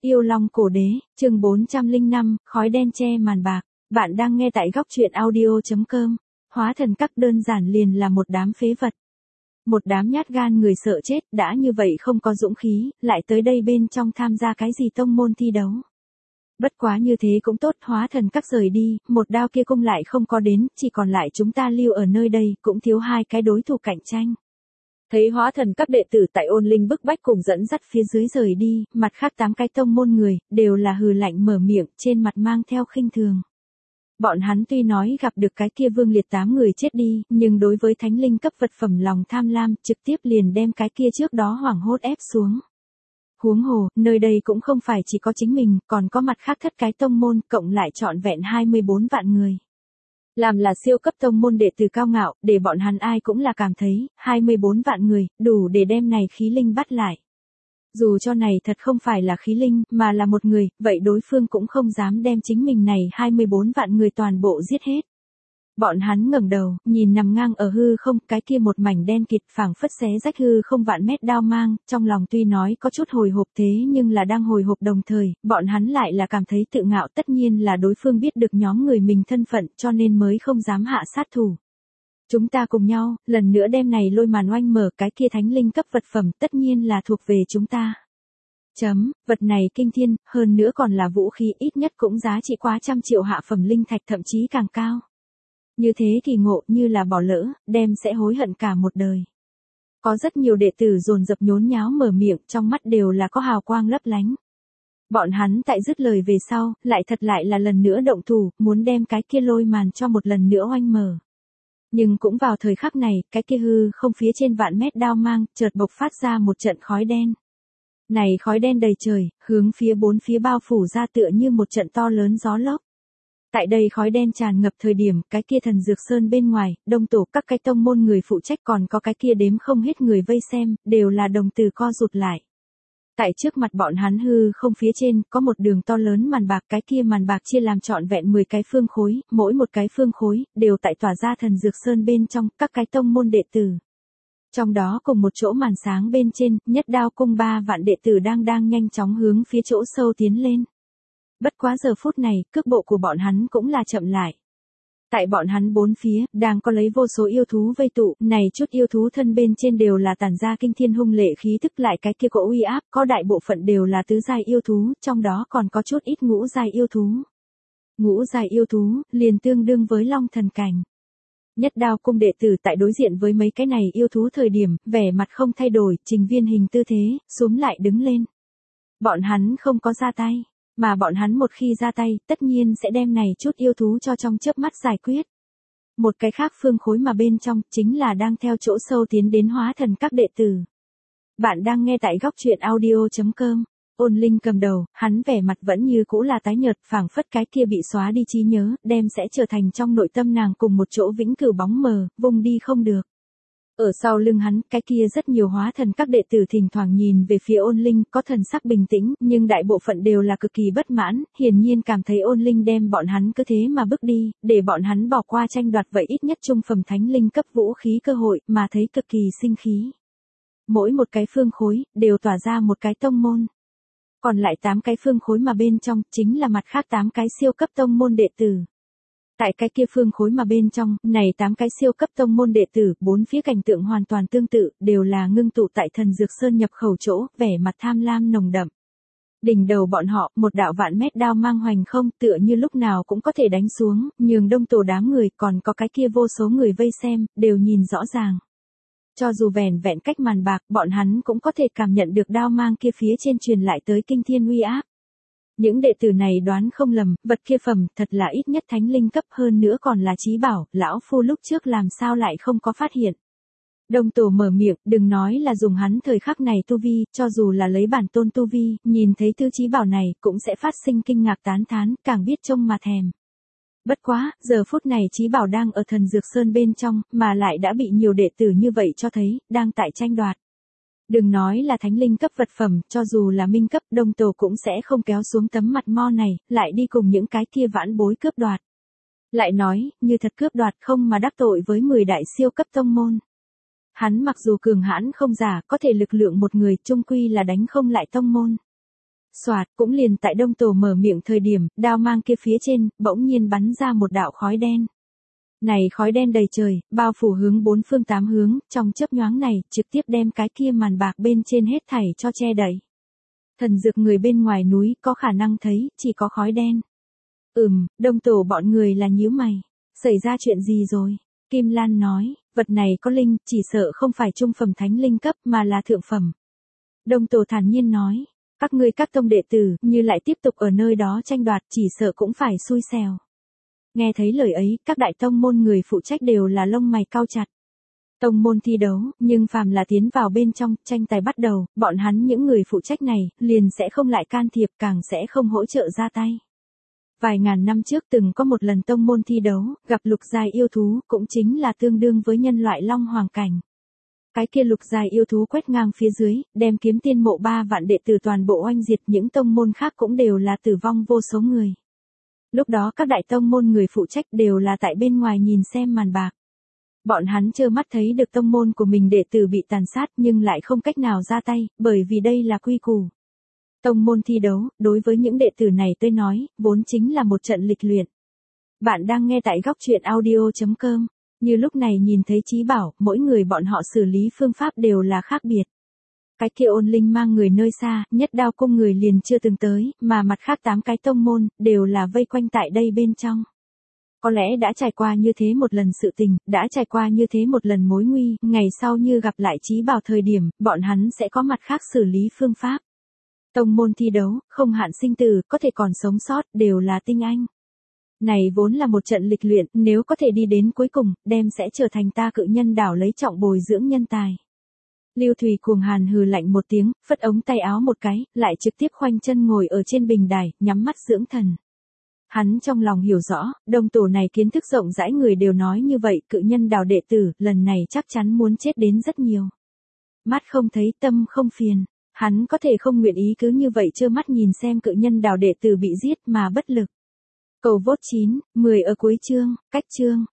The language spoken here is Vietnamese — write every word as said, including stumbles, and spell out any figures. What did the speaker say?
Yêu Long Cổ Đế, chương bốn trăm lẻ năm, khói đen che màn bạc. Bạn đang nghe tại góc truyện audio chấm com. Hóa thần các đơn giản liền là một đám phế vật. Một đám nhát gan người sợ chết, đã như vậy không có dũng khí, lại tới đây bên trong tham gia cái gì tông môn thi đấu. Bất quá như thế cũng tốt, hóa thần các rời đi, một đao kia cung lại không có đến, chỉ còn lại chúng ta lưu ở nơi đây, cũng thiếu hai cái đối thủ cạnh tranh. Thấy hóa thần các đệ tử tại Ôn Linh bức bách cùng dẫn dắt phía dưới rời đi, mặt khác tám cái tông môn người, đều là hừ lạnh mở miệng, trên mặt mang theo khinh thường. Bọn hắn tuy nói gặp được cái kia Vương Liệt tám người chết đi, nhưng đối với thánh linh cấp vật phẩm lòng tham lam, trực tiếp liền đem cái kia trước đó hoảng hốt ép xuống. Huống hồ, nơi đây cũng không phải chỉ có chính mình, còn có mặt khác thất cái tông môn, cộng lại trọn vẹn hai mươi bốn vạn người. Làm là siêu cấp tông môn đệ tử cao ngạo, để bọn hắn ai cũng là cảm thấy, hai mươi bốn vạn người, đủ để đem này khí linh bắt lại. Dù cho này thật không phải là khí linh, mà là một người, vậy đối phương cũng không dám đem chính mình này hai mươi bốn vạn người toàn bộ giết hết. Bọn hắn ngẩng đầu, nhìn nằm ngang ở hư không, cái kia một mảnh đen kịt phảng phất xé rách hư không vạn mét đao mang, trong lòng tuy nói có chút hồi hộp thế nhưng là đang hồi hộp đồng thời, bọn hắn lại là cảm thấy tự ngạo, tất nhiên là đối phương biết được nhóm người mình thân phận cho nên mới không dám hạ sát thủ. Chúng ta cùng nhau, lần nữa đem này lôi màn oanh mở, cái kia thánh linh cấp vật phẩm tất nhiên là thuộc về chúng ta. Chấm, vật này kinh thiên, hơn nữa còn là vũ khí, ít nhất cũng giá trị quá trăm triệu hạ phẩm linh thạch, thậm chí càng cao. Như thế kỳ ngộ, như là bỏ lỡ, đem sẽ hối hận cả một đời. Có rất nhiều đệ tử dồn dập nhốn nháo mở miệng, trong mắt đều là có hào quang lấp lánh. Bọn hắn tại dứt lời về sau, lại thật lại là lần nữa động thủ, muốn đem cái kia lôi màn cho một lần nữa oanh mở. Nhưng cũng vào thời khắc này, cái kia hư không phía trên vạn mét đao mang, chợt bộc phát ra một trận khói đen. Này khói đen đầy trời, hướng phía bốn phía bao phủ ra tựa như một trận to lớn gió lốc. Tại đây khói đen tràn ngập thời điểm, cái kia thần dược sơn bên ngoài, đông tổ các cái tông môn người phụ trách còn có cái kia đếm không hết người vây xem, đều là đồng tử co rụt lại. Tại trước mặt bọn hắn hư không phía trên, có một đường to lớn màn bạc, cái kia màn bạc chia làm trọn vẹn mười cái phương khối, mỗi một cái phương khối, đều tại tỏa ra thần dược sơn bên trong, các cái tông môn đệ tử. Trong đó cùng một chỗ màn sáng bên trên, nhất đao cung ba vạn đệ tử đang đang nhanh chóng hướng phía chỗ sâu tiến lên. Bất quá giờ phút này, cước bộ của bọn hắn cũng là chậm lại. Tại bọn hắn bốn phía, đang có lấy vô số yêu thú vây tụ, này chút yêu thú thân bên trên đều là tản ra kinh thiên hung lệ khí tức, lại cái kia cỗ uy áp, có đại bộ phận đều là tứ giai yêu thú, trong đó còn có chút ít ngũ giai yêu thú. Ngũ giai yêu thú, liền tương đương với long thần cảnh. Nhất đao cung đệ tử tại đối diện với mấy cái này yêu thú thời điểm, vẻ mặt không thay đổi, trình viên hình tư thế, xuống lại đứng lên. Bọn hắn không có ra tay. Mà bọn hắn một khi ra tay, tất nhiên sẽ đem này chút yêu thú cho trong chớp mắt giải quyết. Một cái khác phương khối mà bên trong, chính là đang theo chỗ sâu tiến đến hóa thần các đệ tử. Bạn đang nghe tại góc truyện audio chấm com. Ôn Linh cầm đầu, hắn vẻ mặt vẫn như cũ là tái nhợt, phảng phất cái kia bị xóa đi trí nhớ, đem sẽ trở thành trong nội tâm nàng cùng một chỗ vĩnh cửu bóng mờ, vùng đi không được. Ở sau lưng hắn, cái kia rất nhiều hóa thần các đệ tử thỉnh thoảng nhìn về phía Ôn Linh, có thần sắc bình tĩnh, nhưng đại bộ phận đều là cực kỳ bất mãn, hiển nhiên cảm thấy Ôn Linh đem bọn hắn cứ thế mà bước đi, để bọn hắn bỏ qua tranh đoạt vậy ít nhất trung phẩm thánh linh cấp vũ khí cơ hội, mà thấy cực kỳ sinh khí. Mỗi một cái phương khối, đều tỏa ra một cái tông môn. Còn lại tám cái phương khối mà bên trong, chính là mặt khác tám cái siêu cấp tông môn đệ tử. Tại cái kia phương khối mà bên trong, này tám cái siêu cấp tông môn đệ tử, bốn phía cảnh tượng hoàn toàn tương tự, đều là ngưng tụ tại thần dược sơn nhập khẩu chỗ, vẻ mặt tham lam nồng đậm. Đỉnh đầu bọn họ, một đạo vạn mét đao mang hoành không, tựa như lúc nào cũng có thể đánh xuống, nhường đông tổ đám người, còn có cái kia vô số người vây xem, đều nhìn rõ ràng. Cho dù vẻn vẹn cách màn bạc, bọn hắn cũng có thể cảm nhận được đao mang kia phía trên truyền lại tới kinh thiên uy áp. Những đệ tử này đoán không lầm, vật kia phẩm thật là ít nhất thánh linh cấp, hơn nữa còn là chí bảo, lão phu lúc trước làm sao lại không có phát hiện. Đông tổ mở miệng, đừng nói là dùng hắn thời khắc này tu vi, cho dù là lấy bản tôn tu vi, nhìn thấy thứ chí bảo này, cũng sẽ phát sinh kinh ngạc tán thán, càng biết trông mà thèm. Bất quá, giờ phút này chí bảo đang ở thần dược sơn bên trong, mà lại đã bị nhiều đệ tử như vậy cho thấy, đang tại tranh đoạt. Đừng nói là thánh linh cấp vật phẩm, cho dù là minh cấp, đông tổ cũng sẽ không kéo xuống tấm mặt mo này, lại đi cùng những cái kia vãn bối cướp đoạt. Lại nói, như thật cướp đoạt không mà đắc tội với mười đại siêu cấp tông môn. Hắn mặc dù cường hãn không giả, có thể lực lượng một người, chung quy là đánh không lại tông môn. Soạt, cũng liền tại Đông Tổ mở miệng thời điểm, đao mang kia phía trên, bỗng nhiên bắn ra một đạo khói đen. Này khói đen đầy trời, bao phủ hướng bốn phương tám hướng, trong chớp nhoáng này, trực tiếp đem cái kia màn bạc bên trên hết thảy cho che đậy. Thần dược người bên ngoài núi có khả năng thấy, chỉ có khói đen. Ừm, Đông Tổ bọn người là nhíu mày. Xảy ra chuyện gì rồi? Kim Lan nói, vật này có linh, chỉ sợ không phải trung phẩm thánh linh cấp mà là thượng phẩm. Đông Tổ thản nhiên nói, các ngươi các tông đệ tử, như lại tiếp tục ở nơi đó tranh đoạt, chỉ sợ cũng phải xui xẻo. Nghe thấy lời ấy, các đại tông môn người phụ trách đều là lông mày cau chặt. Tông môn thi đấu, nhưng phàm là tiến vào bên trong, tranh tài bắt đầu, bọn hắn những người phụ trách này, liền sẽ không lại can thiệp, càng sẽ không hỗ trợ ra tay. Vài ngàn năm trước từng có một lần tông môn thi đấu, gặp lục giai yêu thú, cũng chính là tương đương với nhân loại long hoàng cảnh. Cái kia lục giai yêu thú quét ngang phía dưới, đem kiếm tiên mộ ba vạn đệ tử toàn bộ oanh diệt, những tông môn khác cũng đều là tử vong vô số người. Lúc đó các đại tông môn người phụ trách đều là tại bên ngoài nhìn xem màn bạc. Bọn hắn trơ mắt thấy được tông môn của mình đệ tử bị tàn sát nhưng lại không cách nào ra tay, bởi vì đây là quy củ. Tông môn thi đấu, đối với những đệ tử này tôi nói, vốn chính là một trận lịch luyện. Bạn đang nghe tại góc truyện audio chấm com. Như lúc này nhìn thấy Chí Bảo, mỗi người bọn họ xử lý phương pháp đều là khác biệt. Cái kia Ôn Linh mang người nơi xa, Nhất Đao cung người liền chưa từng tới, mà mặt khác tám cái tông môn, đều là vây quanh tại đây bên trong. Có lẽ đã trải qua như thế một lần sự tình, đã trải qua như thế một lần mối nguy, ngày sau như gặp lại Chí Bảo thời điểm, bọn hắn sẽ có mặt khác xử lý phương pháp. Tông môn thi đấu, không hạn sinh tử, có thể còn sống sót, đều là tinh anh. Này vốn là một trận lịch luyện, nếu có thể đi đến cuối cùng, đem sẽ trở thành ta Cự Nhân đảo lấy trọng bồi dưỡng nhân tài. Lưu Thủy cuồng hàn hừ lạnh một tiếng, phất ống tay áo một cái, lại trực tiếp khoanh chân ngồi ở trên bình đài, nhắm mắt dưỡng thần. Hắn trong lòng hiểu rõ, Đông Tổ này kiến thức rộng rãi người đều nói như vậy, Cự Nhân đảo đệ tử, lần này chắc chắn muốn chết đến rất nhiều. Mắt không thấy tâm không phiền, hắn có thể không nguyện ý cứ như vậy trơ mắt nhìn xem Cự Nhân đảo đệ tử bị giết mà bất lực. Cầu vote chín, mười ở cuối chương, cách chương.